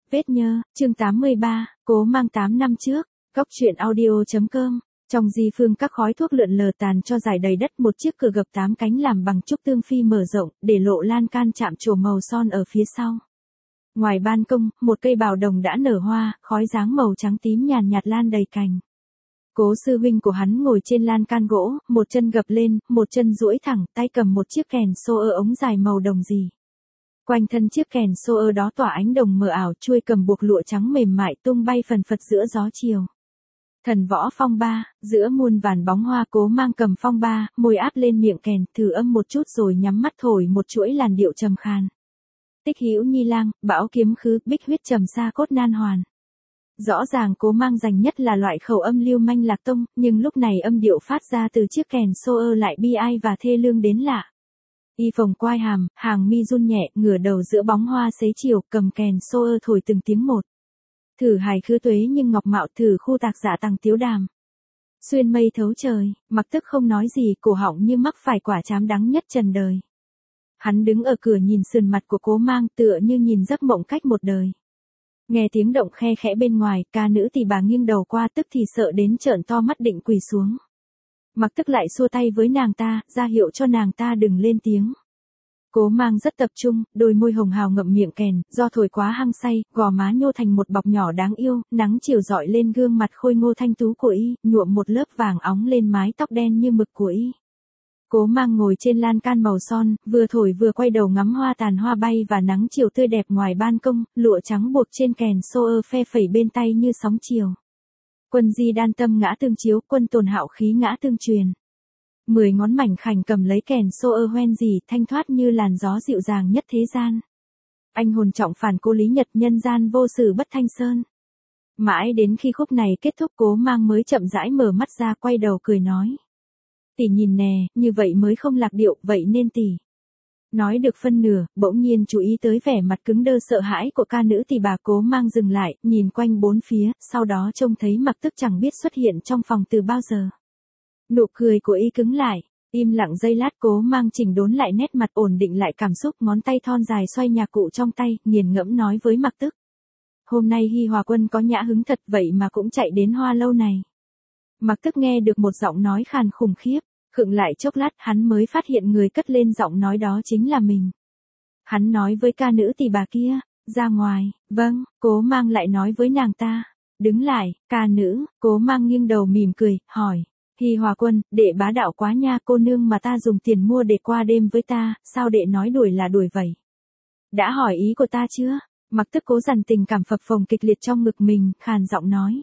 Vết nhơ, chương 83, cố mang 8 năm trước, góc truyện audio.com. Trong di phương các khói thuốc lượn lờ tàn cho dài đầy đất, một chiếc cửa gập 8 cánh làm bằng trúc tương phi mở rộng, để lộ lan can chạm trổ màu son ở phía sau. Ngoài ban công, một cây bào đồng đã nở hoa, khói dáng màu trắng tím nhàn nhạt lan đầy cành. Cố sư huynh của hắn ngồi trên lan can gỗ, một chân gập lên, một chân duỗi thẳng, tay cầm một chiếc kèn xô ơ ống dài màu đồng gì. Quanh thân chiếc kèn xô ơ đó tỏa ánh đồng mờ ảo, chuôi cầm buộc lụa trắng mềm mại tung bay phần phật giữa gió chiều. Thần võ phong ba, giữa muôn vàn bóng hoa, cố mang cầm phong ba, môi áp lên miệng kèn, thử âm một chút rồi nhắm mắt thổi một chuỗi làn điệu trầm khàn. Tích hữu nhi lang, bão kiếm khứ, bích huyết trầm xa cốt nan hoàn. Rõ ràng cố mang dành nhất là loại khẩu âm lưu manh lạc tông, nhưng lúc này âm điệu phát ra từ chiếc kèn xô ơ lại bi ai và thê lương đến lạ. Y phồng quai hàm, hàng mi run nhẹ, ngửa đầu giữa bóng hoa xế chiều, cầm kèn xô ơ thổi từng tiếng một. Thử hài khứ tuế nhưng ngọc mạo, thử khu tạc giả tăng tiếu đàm. Xuyên mây thấu trời, mặc tức không nói gì, cổ họng như mắc phải quả chám đắng nhất trần đời. Hắn đứng ở cửa nhìn sườn mặt của cố mang, tựa như nhìn giấc mộng cách một đời. Nghe tiếng động khe khẽ bên ngoài, ca nữ thì bà nghiêng đầu qua, tức thì sợ đến trợn to mắt định quỳ xuống. Mặc tức lại xua tay với nàng ta, ra hiệu cho nàng ta đừng lên tiếng. Cố mang rất tập trung, đôi môi hồng hào ngậm miệng kèn, do thổi quá hăng say, gò má nhô thành một bọc nhỏ đáng yêu, nắng chiều rọi lên gương mặt khôi ngô thanh tú của y, nhuộm một lớp vàng óng lên mái tóc đen như mực của y. Cố mang ngồi trên lan can màu son, vừa thổi vừa quay đầu ngắm hoa tàn hoa bay và nắng chiều tươi đẹp ngoài ban công, lụa trắng buộc trên kèn xô ơ phe phẩy bên tay như sóng chiều. Quân di đan tâm ngã tương chiếu, quân tồn hạo khí ngã tương truyền. 10 ngón mảnh khảnh cầm lấy kèn xô ơ hoen dỉ, thanh thoát như làn gió dịu dàng nhất thế gian. Anh hồn trọng phản cô lý nhật, nhân gian vô sự bất thanh sơn. Mãi đến khi khúc này kết thúc, cố mang mới chậm rãi mở mắt ra, quay đầu cười nói. Tỷ nhìn nè, như vậy mới không lạc điệu, vậy nên tỷ. Nói được phân nửa, bỗng nhiên chú ý tới vẻ mặt cứng đơ sợ hãi của ca nữ thì bà cố mang dừng lại, nhìn quanh bốn phía, sau đó trông thấy mặc tức chẳng biết xuất hiện trong phòng từ bao giờ. Nụ cười của y cứng lại, im lặng giây lát, cố mang chỉnh đốn lại nét mặt, ổn định lại cảm xúc, ngón tay thon dài xoay nhạc cụ trong tay, nghiền ngẫm nói với mặc tức. Hôm nay Hi Hòa Quân có nhã hứng thật, vậy mà cũng chạy đến hoa lâu này. Mặc tức nghe được một giọng nói khàn khủng khiếp, khựng lại chốc lát, hắn mới phát hiện người cất lên giọng nói đó chính là mình. Hắn nói với ca nữ tỷ bà kia, ra ngoài. Vâng, cố mang lại nói với nàng ta. Đứng lại, ca nữ. Cố mang nghiêng đầu mỉm cười, hỏi. Hi Hòa Quân, đệ bá đạo quá nha, cô nương mà ta dùng tiền mua để qua đêm với ta, sao đệ nói đuổi là đuổi vậy? Đã hỏi ý của ta chưa? Mặc tức cố dằn tình cảm phập phồng kịch liệt trong ngực mình, khàn giọng nói.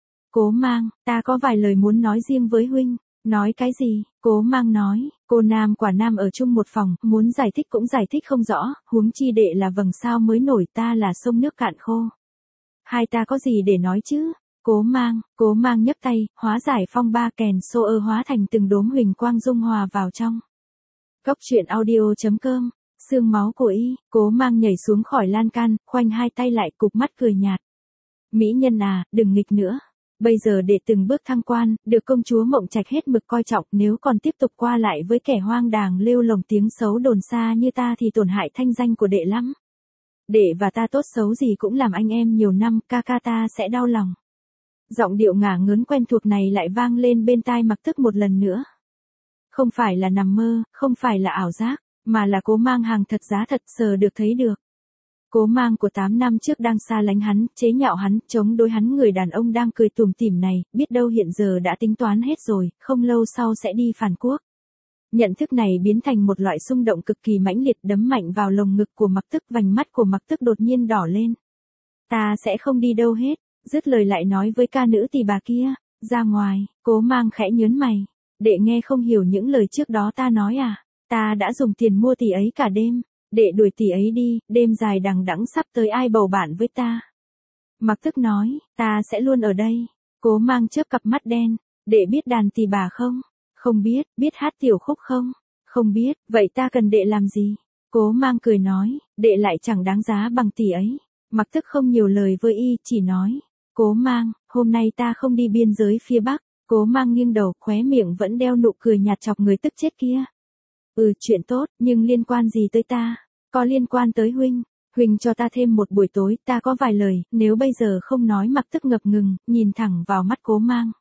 Cố mang, ta có vài lời muốn nói riêng với huynh. Nói cái gì? Cố mang nói, cô nam quả nam ở chung một phòng, muốn giải thích cũng giải thích không rõ, huống chi đệ là vầng sao mới nổi, ta là sông nước cạn khô. Hai ta có gì để nói chứ? Cố mang nhấc tay, hóa giải phong ba, kèn xô ơ hóa thành từng đốm huỳnh quang dung hòa vào trong. Góc truyện audio.com, xương máu của y, cố mang nhảy xuống khỏi lan can, khoanh hai tay lại, cụp mắt cười nhạt. Mỹ nhân à, đừng nghịch nữa. Bây giờ để từng bước thăng quan, được công chúa Mộng Trạch hết mực coi trọng, nếu còn tiếp tục qua lại với kẻ hoang đàng lêu lồng tiếng xấu đồn xa như ta thì tổn hại thanh danh của đệ lắm. Đệ và ta tốt xấu gì cũng làm anh em nhiều năm, ca ca ta sẽ đau lòng. Giọng điệu ngả ngớn quen thuộc này lại vang lên bên tai mặc tức một lần nữa. Không phải là nằm mơ, không phải là ảo giác, mà là cố mang hàng thật giá thật, sờ được thấy được. Cố mang của 8 năm trước đang xa lánh hắn, chế nhạo hắn, chống đối hắn, người đàn ông đang cười tủm tỉm này, biết đâu hiện giờ đã tính toán hết rồi, không lâu sau sẽ đi phản quốc. Nhận thức này biến thành một loại xung động cực kỳ mãnh liệt, đấm mạnh vào lồng ngực của mặc tức, vành mắt của mặc tức đột nhiên đỏ lên. Ta sẽ không đi đâu hết, dứt lời lại nói với ca nữ tỷ bà kia, ra ngoài. Cố mang khẽ nhớn mày, đệ nghe không hiểu những lời trước đó ta nói à? Ta đã dùng tiền mua tỷ ấy cả đêm. Đệ đuổi tỷ ấy đi, đêm dài đằng đẵng sắp tới, ai bầu bạn với ta? Mặc tức nói, ta sẽ luôn ở đây. Cố mang chớp cặp mắt đen, đệ biết đàn tỳ bà không? Không biết. Biết hát tiểu khúc không? Không biết. Vậy ta cần đệ làm gì? Cố mang cười nói, đệ lại chẳng đáng giá bằng tỷ ấy. Mặc tức không nhiều lời với y, chỉ nói, cố mang, hôm nay ta không đi biên giới phía Bắc. Cố mang nghiêng đầu, khóe miệng vẫn đeo nụ cười nhạt chọc người tức chết kia. Chuyện tốt, nhưng liên quan gì tới ta? Có liên quan tới huynh. Huynh cho ta thêm một buổi tối, ta có vài lời, nếu bây giờ không nói. Mặc Tức ngập ngừng, nhìn thẳng vào mắt Cố Mang.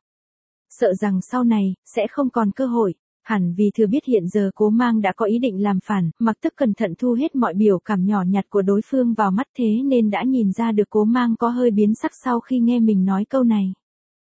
Sợ rằng sau này, sẽ không còn cơ hội. Hẳn vì thừa biết hiện giờ Cố Mang đã có ý định làm phản, Mặc Tức cẩn thận thu hết mọi biểu cảm nhỏ nhặt của đối phương vào mắt, thế nên đã nhìn ra được Cố Mang có hơi biến sắc sau khi nghe mình nói câu này.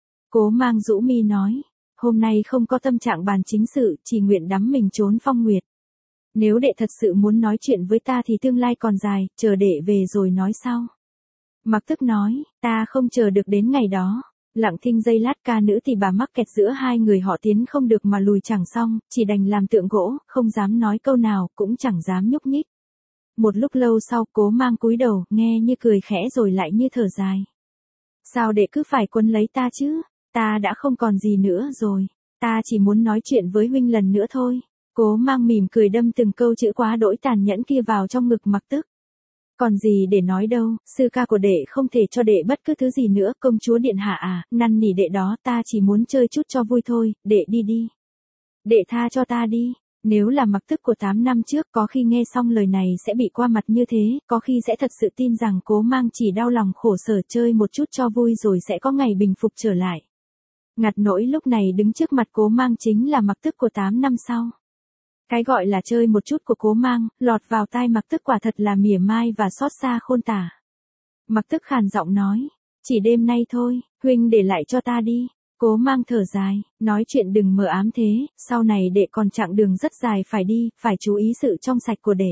Cố Mang rũ mi nói, hôm nay không có tâm trạng bàn chính sự, chỉ nguyện đắm mình trốn phong nguyệt. Nếu đệ thật sự muốn nói chuyện với ta thì tương lai còn dài, chờ đệ về rồi nói sau. Mặc Tức nói, ta không chờ được đến ngày đó. Lặng thinh giây lát, ca nữ thì bà mắc kẹt giữa hai người họ, tiến không được mà lùi chẳng xong, chỉ đành làm tượng gỗ, không dám nói câu nào, cũng chẳng dám nhúc nhích. Một lúc lâu sau, Cố Mang cúi đầu, nghe như cười khẽ rồi lại như thở dài. Sao đệ cứ phải quấn lấy ta chứ? Ta đã không còn gì nữa rồi. Ta chỉ muốn nói chuyện với huynh lần nữa thôi. Cố Mang mỉm cười đâm từng câu chữ quá đỗi tàn nhẫn kia vào trong ngực Mặc Tức. Còn gì để nói đâu, sư ca của đệ không thể cho đệ bất cứ thứ gì nữa, công chúa điện hạ à, năn nỉ đệ đó, ta chỉ muốn chơi chút cho vui thôi, đệ đi đi. Đệ tha cho ta đi. Nếu là Mặc Tức của 8 năm trước, có khi nghe xong lời này sẽ bị qua mặt như thế, có khi sẽ thật sự tin rằng Cố Mang chỉ đau lòng khổ sở chơi một chút cho vui rồi sẽ có ngày bình phục trở lại. Ngặt nỗi lúc này đứng trước mặt Cố Mang chính là Mặc Tức của 8 năm sau. Cái gọi là chơi một chút của Cố Mang, lọt vào tai Mặc Tức quả thật là mỉa mai và xót xa khôn tả. Mặc Tức khàn giọng nói, chỉ đêm nay thôi, huynh để lại cho ta đi. Cố Mang thở dài, nói chuyện đừng mờ ám thế, sau này đệ còn chặng đường rất dài phải đi, phải chú ý sự trong sạch của đệ.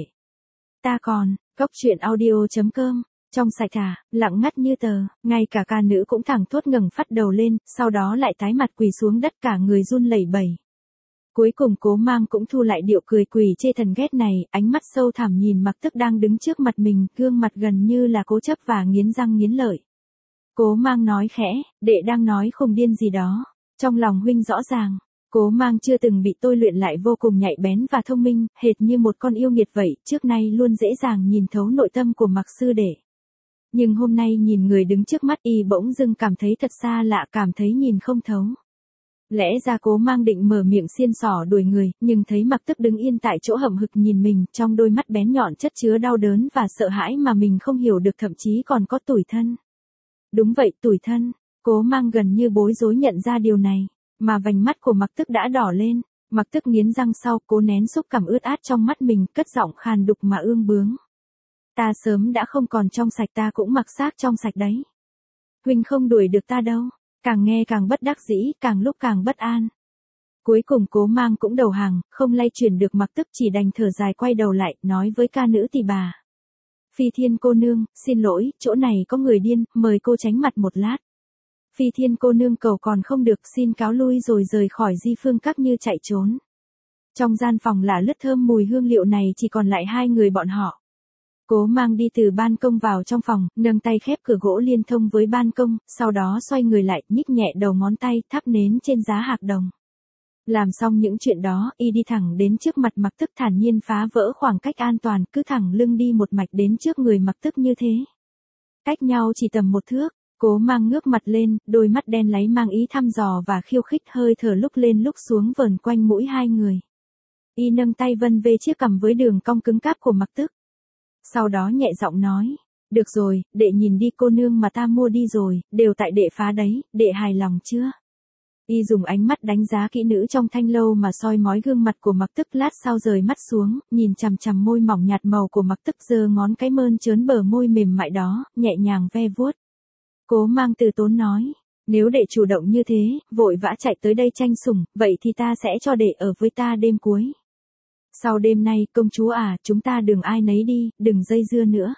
Ta còn, Cốc Truyện Audio.com, trong sạch à, lặng ngắt như tờ, ngay cả ca nữ cũng thẳng thốt ngẩng phát đầu lên, sau đó lại tái mặt quỳ xuống đất cả người run lẩy bẩy. Cuối cùng Cố Mang cũng thu lại điệu cười quỷ chê thần ghét này, ánh mắt sâu thẳm nhìn Mặc Tức đang đứng trước mặt mình, gương mặt gần như là cố chấp và nghiến răng nghiến lợi. Cố Mang nói khẽ, đệ đang nói khùng điên gì đó. Trong lòng huynh rõ ràng, Cố Mang chưa từng bị tôi luyện lại vô cùng nhạy bén và thông minh, hệt như một con yêu nghiệt vậy, trước nay luôn dễ dàng nhìn thấu nội tâm của Mặc sư đệ. Nhưng hôm nay nhìn người đứng trước mắt y bỗng dưng cảm thấy thật xa lạ, cảm thấy nhìn không thấu. Lẽ ra Cố Mang định mở miệng xiên xỏ đuổi người, nhưng thấy Mặc Tức đứng yên tại chỗ hậm hực nhìn mình, trong đôi mắt bén nhọn chất chứa đau đớn và sợ hãi mà mình không hiểu được, thậm chí còn có tủi thân. Đúng vậy, tủi thân. Cố Mang gần như bối rối nhận ra điều này, mà vành mắt của Mặc Tức đã đỏ lên. Mặc Tức nghiến răng sau, cố nén xúc cảm ướt át trong mắt mình, cất giọng khàn đục mà ương bướng. Ta sớm đã không còn trong sạch, ta cũng mặc xác trong sạch đấy. Huynh không đuổi được ta đâu. Càng nghe càng bất đắc dĩ, càng lúc càng bất an. Cuối cùng Cố Mang cũng đầu hàng, không lay chuyển được Mặc Tức, chỉ đành thở dài quay đầu lại, nói với ca nữ tỳ bà. Phi Thiên cô nương, xin lỗi, chỗ này có người điên, mời cô tránh mặt một lát. Phi Thiên cô nương cầu còn không được, xin cáo lui rồi rời khỏi Di Phương Các như chạy trốn. Trong gian phòng là lướt thơm mùi hương liệu này, chỉ còn lại hai người bọn họ. Cố Mang đi từ ban công vào trong phòng, nâng tay khép cửa gỗ liên thông với ban công, sau đó xoay người lại, nhích nhẹ đầu ngón tay, thắp nến trên giá hạc đồng. Làm xong những chuyện đó, y đi thẳng đến trước mặt Mặc Tức, thản nhiên phá vỡ khoảng cách an toàn, cứ thẳng lưng đi một mạch đến trước người Mặc Tức như thế. Cách nhau chỉ tầm 1 thước, Cố Mang ngước mặt lên, đôi mắt đen láy mang ý thăm dò và khiêu khích, hơi thở lúc lên lúc xuống vờn quanh mũi hai người. Y nâng tay vân về chiếc cằm với đường cong cứng cáp của Mặc Tức. Sau đó nhẹ giọng nói, được rồi, đệ nhìn đi, cô nương mà ta mua đi rồi, đều tại đệ phá đấy, đệ hài lòng chưa? Y dùng ánh mắt đánh giá kỹ nữ trong thanh lâu mà soi mói gương mặt của Mặc Tức, lát sau rời mắt xuống, nhìn chằm chằm môi mỏng nhạt màu của Mặc Tức, giơ ngón cái mơn trớn bờ môi mềm mại đó, nhẹ nhàng ve vuốt. Cố Mang từ tốn nói, nếu đệ chủ động như thế, vội vã chạy tới đây tranh sủng, vậy thì ta sẽ cho đệ ở với ta đêm cuối. Sau đêm nay, công chúa à, chúng ta đường ai nấy đi, đừng dây dưa nữa.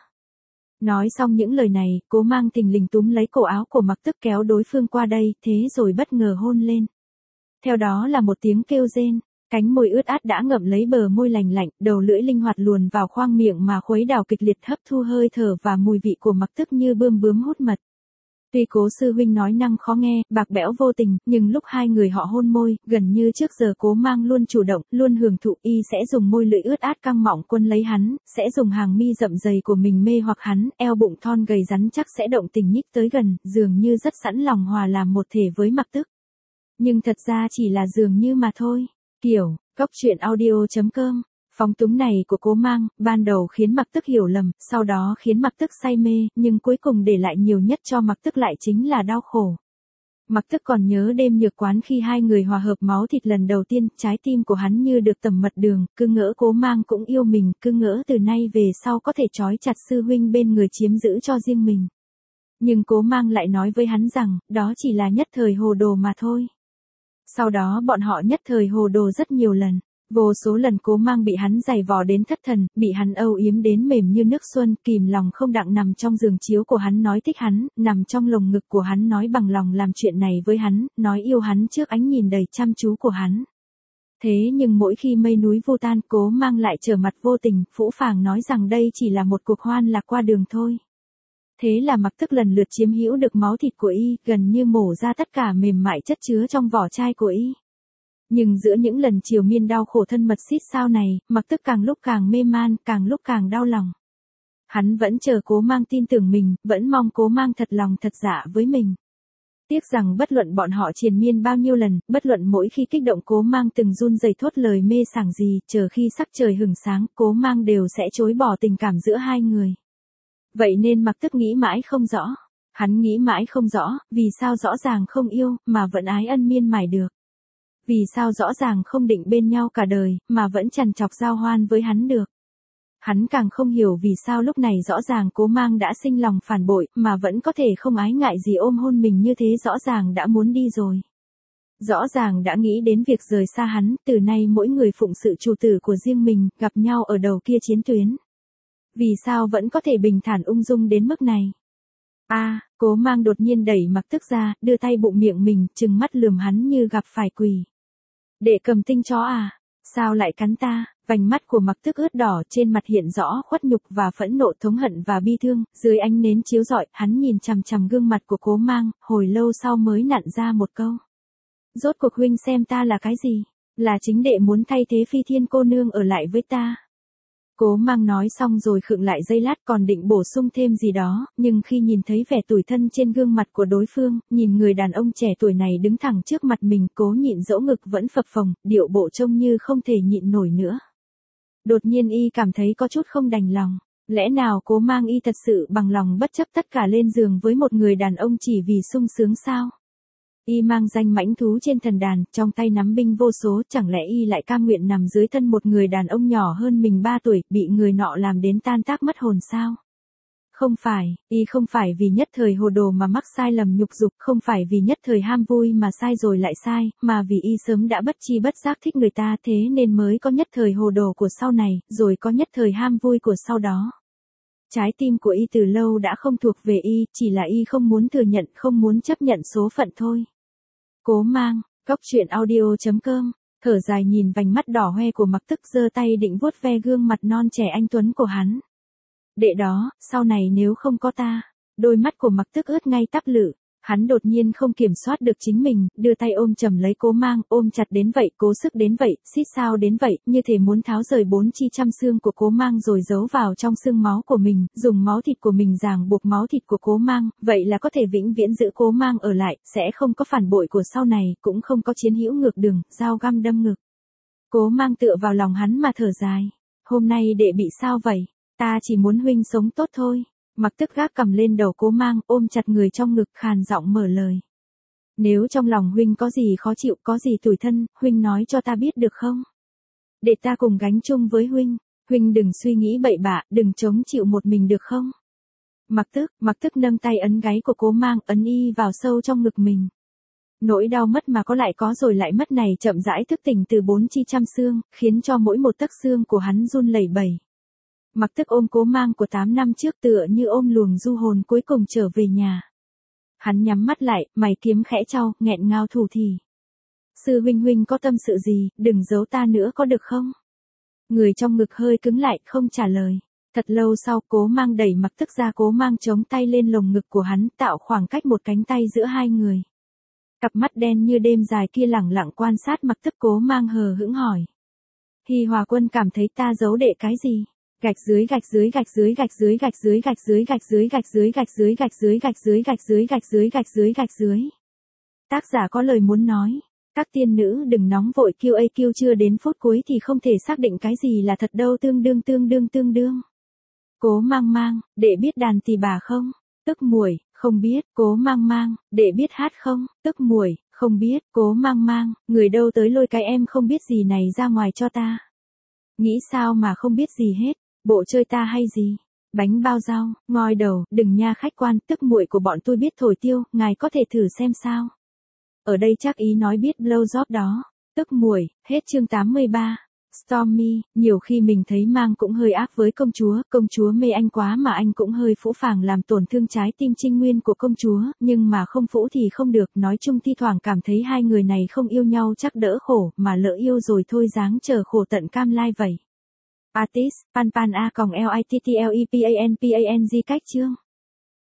Nói xong những lời này, Cố Mang thình lình túm lấy cổ áo của Mặc Tức kéo đối phương qua đây, thế rồi bất ngờ hôn lên. Theo đó là một tiếng kêu rên, cánh môi ướt át đã ngậm lấy bờ môi lành lạnh, đầu lưỡi linh hoạt luồn vào khoang miệng mà khuấy đảo kịch liệt, hấp thu hơi thở và mùi vị của Mặc Tức như bươm bướm hút mật. Tuy Cố sư huynh nói năng khó nghe, bạc bẽo vô tình, nhưng lúc hai người họ hôn môi, gần như trước giờ Cố Mang luôn chủ động, luôn hưởng thụ, y sẽ dùng môi lưỡi ướt át căng mọng quân lấy hắn, sẽ dùng hàng mi rậm dày của mình mê hoặc hắn, eo bụng thon gầy rắn chắc sẽ động tình nhích tới gần, dường như rất sẵn lòng hòa làm một thể với Mặc Tức. Nhưng thật ra chỉ là dường như mà thôi. Kiểu, Cốc Truyện Audio.com Phóng túng này của Cố Mang, ban đầu khiến Mặc Tức hiểu lầm, sau đó khiến Mặc Tức say mê, nhưng cuối cùng để lại nhiều nhất cho Mặc Tức lại chính là đau khổ. Mặc Tức còn nhớ đêm nhược quán khi hai người hòa hợp máu thịt lần đầu tiên, trái tim của hắn như được tẩm mật đường, cứ ngỡ Cố Mang cũng yêu mình, cứ ngỡ từ nay về sau có thể trói chặt sư huynh bên người chiếm giữ cho riêng mình. Nhưng Cố Mang lại nói với hắn rằng, đó chỉ là nhất thời hồ đồ mà thôi. Sau đó bọn họ nhất thời hồ đồ rất nhiều lần. Vô số lần Cố Mang bị hắn giày vò đến thất thần, bị hắn âu yếm đến mềm như nước xuân, kìm lòng không đặng nằm trong giường chiếu của hắn nói thích hắn, nằm trong lồng ngực của hắn nói bằng lòng làm chuyện này với hắn, nói yêu hắn trước ánh nhìn đầy chăm chú của hắn. Thế nhưng mỗi khi mây núi vô tan, Cố Mang lại trở mặt vô tình, phũ phàng nói rằng đây chỉ là một cuộc hoan lạc qua đường thôi. Thế là Mặc Tức lần lượt chiếm hữu được máu thịt của y, gần như mổ ra tất cả mềm mại chất chứa trong vỏ chai của y. Nhưng giữa những lần triều miên đau khổ thân mật xít sao này, Mặc Tức càng lúc càng mê man, càng lúc càng đau lòng. Hắn vẫn chờ Cố Mang tin tưởng mình, vẫn mong Cố Mang thật lòng thật dạ với mình. Tiếc rằng bất luận bọn họ triền miên bao nhiêu lần, bất luận mỗi khi kích động Cố Mang từng run rẩy thốt lời mê sảng gì, chờ khi sắc trời hửng sáng, Cố Mang đều sẽ chối bỏ tình cảm giữa hai người. Vậy nên Mặc Tức nghĩ mãi không rõ. Hắn nghĩ mãi không rõ, vì sao rõ ràng không yêu, mà vẫn ái ân miên mải được. Vì sao rõ ràng không định bên nhau cả đời, mà vẫn chằn chọc giao hoan với hắn được. Hắn càng không hiểu vì sao lúc này rõ ràng Cố Mang đã sinh lòng phản bội, mà vẫn có thể không ái ngại gì ôm hôn mình như thế, rõ ràng đã muốn đi rồi. Rõ ràng đã nghĩ đến việc rời xa hắn, từ nay mỗi người phụng sự chủ tử của riêng mình, gặp nhau ở đầu kia chiến tuyến. Vì sao vẫn có thể bình thản ung dung đến mức này? Cố Mang đột nhiên đẩy Mặc Tức ra, đưa tay bụng miệng mình, trừng mắt lườm hắn như gặp phải quỷ. Đệ cầm tinh chó à? Sao lại cắn ta? Vành mắt của Mặc Tức ướt đỏ, trên mặt hiện rõ khuất nhục và phẫn nộ, thống hận và bi thương, dưới ánh nến chiếu rọi, hắn nhìn chằm chằm gương mặt của Cố Mang, hồi lâu sau mới nặn ra một câu. Rốt cuộc huynh xem ta là cái gì? Là chính đệ muốn thay thế Phi Thiên cô nương ở lại với ta. Cố Mang nói xong rồi khựng lại giây lát, còn định bổ sung thêm gì đó, nhưng khi nhìn thấy vẻ tủi thân trên gương mặt của đối phương, nhìn người đàn ông trẻ tuổi này đứng thẳng trước mặt mình, Cố nhịn dỗ ngực vẫn phập phồng, điệu bộ trông như không thể nhịn nổi nữa. Đột nhiên y cảm thấy có chút không đành lòng. Lẽ nào Cố Mang y thật sự bằng lòng bất chấp tất cả lên giường với một người đàn ông chỉ vì sung sướng sao? Y mang danh mãnh thú trên thần đàn, trong tay nắm binh vô số, chẳng lẽ y lại cam nguyện nằm dưới thân một người đàn ông nhỏ hơn mình 3 tuổi, bị người nọ làm đến tan tác mất hồn sao? Không phải, y không phải vì nhất thời hồ đồ mà mắc sai lầm nhục dục, không phải vì nhất thời ham vui mà sai rồi lại sai, mà vì y sớm đã bất chi bất giác thích người ta, thế nên mới có nhất thời hồ đồ của sau này, rồi có nhất thời ham vui của sau đó. Trái tim của y từ lâu đã không thuộc về y, chỉ là y không muốn thừa nhận, không muốn chấp nhận số phận thôi. Cố Mang, Cóc Truyện Audio.com, thở dài nhìn vành mắt đỏ hoe của Mặc Tức, giơ tay định vuốt ve gương mặt non trẻ anh tuấn của hắn. Đệ đó, sau này nếu không có ta, đôi mắt của Mặc Tức ướt ngay tắp lự. Hắn đột nhiên không kiểm soát được chính mình, đưa tay ôm chầm lấy Cố Mang, ôm chặt đến vậy, cố sức đến vậy, xít sao đến vậy, như thể muốn tháo rời 400 xương của Cố Mang rồi giấu vào trong xương máu của mình, dùng máu thịt của mình ràng buộc máu thịt của Cố Mang, vậy là có thể vĩnh viễn giữ Cố Mang ở lại, sẽ không có phản bội của sau này, cũng không có chiến hữu ngược đường, dao găm đâm ngực. Cố Mang tựa vào lòng hắn mà thở dài. Hôm nay đệ bị sao vậy? Ta chỉ muốn huynh sống tốt thôi. Mặc Tức gác cầm lên đầu Cố Mang, ôm chặt người trong ngực, khàn giọng mở lời. Nếu trong lòng huynh có gì khó chịu, có gì tủi thân, huynh nói cho ta biết được không? Để ta cùng gánh chung với huynh. Huynh đừng suy nghĩ bậy bạ, đừng chống chịu một mình được không? Mặc Tức nâng tay ấn gáy của Cố Mang, ấn y vào sâu trong ngực mình. Nỗi đau mất mà có lại có rồi lại mất này chậm rãi thức tỉnh từ 400 xương, khiến cho mỗi một tấc xương của hắn run lẩy bẩy. Mặc Tức ôm Cố Mang của 8 năm trước tựa như ôm luồng du hồn cuối cùng trở về nhà. Hắn nhắm mắt lại, mày kiếm khẽ chau, nghẹn ngào thủ thỉ. Sư huynh có tâm sự gì, đừng giấu ta nữa có được không? Người trong ngực hơi cứng lại, không trả lời. Thật lâu sau, Cố Mang đẩy Mặc Tức ra, Cố Mang chống tay lên lồng ngực của hắn, tạo khoảng cách một cánh tay giữa hai người. Cặp mắt đen như đêm dài kia lẳng lặng quan sát Mặc Tức. Cố Mang hờ hững hỏi. Hi Hòa Quân cảm thấy ta giấu đệ cái gì? Gạch dưới gạch dưới gạch dưới gạch dưới gạch dưới gạch dưới gạch dưới gạch dưới gạch dưới gạch dưới gạch dưới gạch dưới gạch dưới gạch dưới gạch dưới. Tác giả có lời muốn nói. Các tiên nữ đừng nóng vội QAQ chưa đến phút cuối thì không thể xác định cái gì là thật đâu tương đương. Cố mang mang, đệ biết đàn tỳ bà không? Tức muội, không biết, cố mang mang, đệ biết hát không? Tức muội, không biết, cố mang mang, người đâu tới lôi cái em không biết gì này ra ngoài cho ta. Nghĩ sao mà không biết gì hết, bộ chơi ta hay gì? Bánh bao rau, ngoi đầu, đừng nha khách quan, tức muội của bọn tôi biết thổi tiêu, ngài có thể thử xem sao. Ở đây chắc ý nói biết blow job đó. Tức muội, hết chương 83. Stormy, nhiều khi mình thấy mang cũng hơi ác với công chúa mê anh quá mà anh cũng hơi phũ phàng làm tổn thương trái tim trinh nguyên của công chúa, nhưng mà không phũ thì không được, nói chung thi thoảng cảm thấy hai người này không yêu nhau chắc đỡ khổ, mà lỡ yêu rồi thôi dáng chờ khổ tận cam lai vậy. Artist, pan pan a còng little cách chương.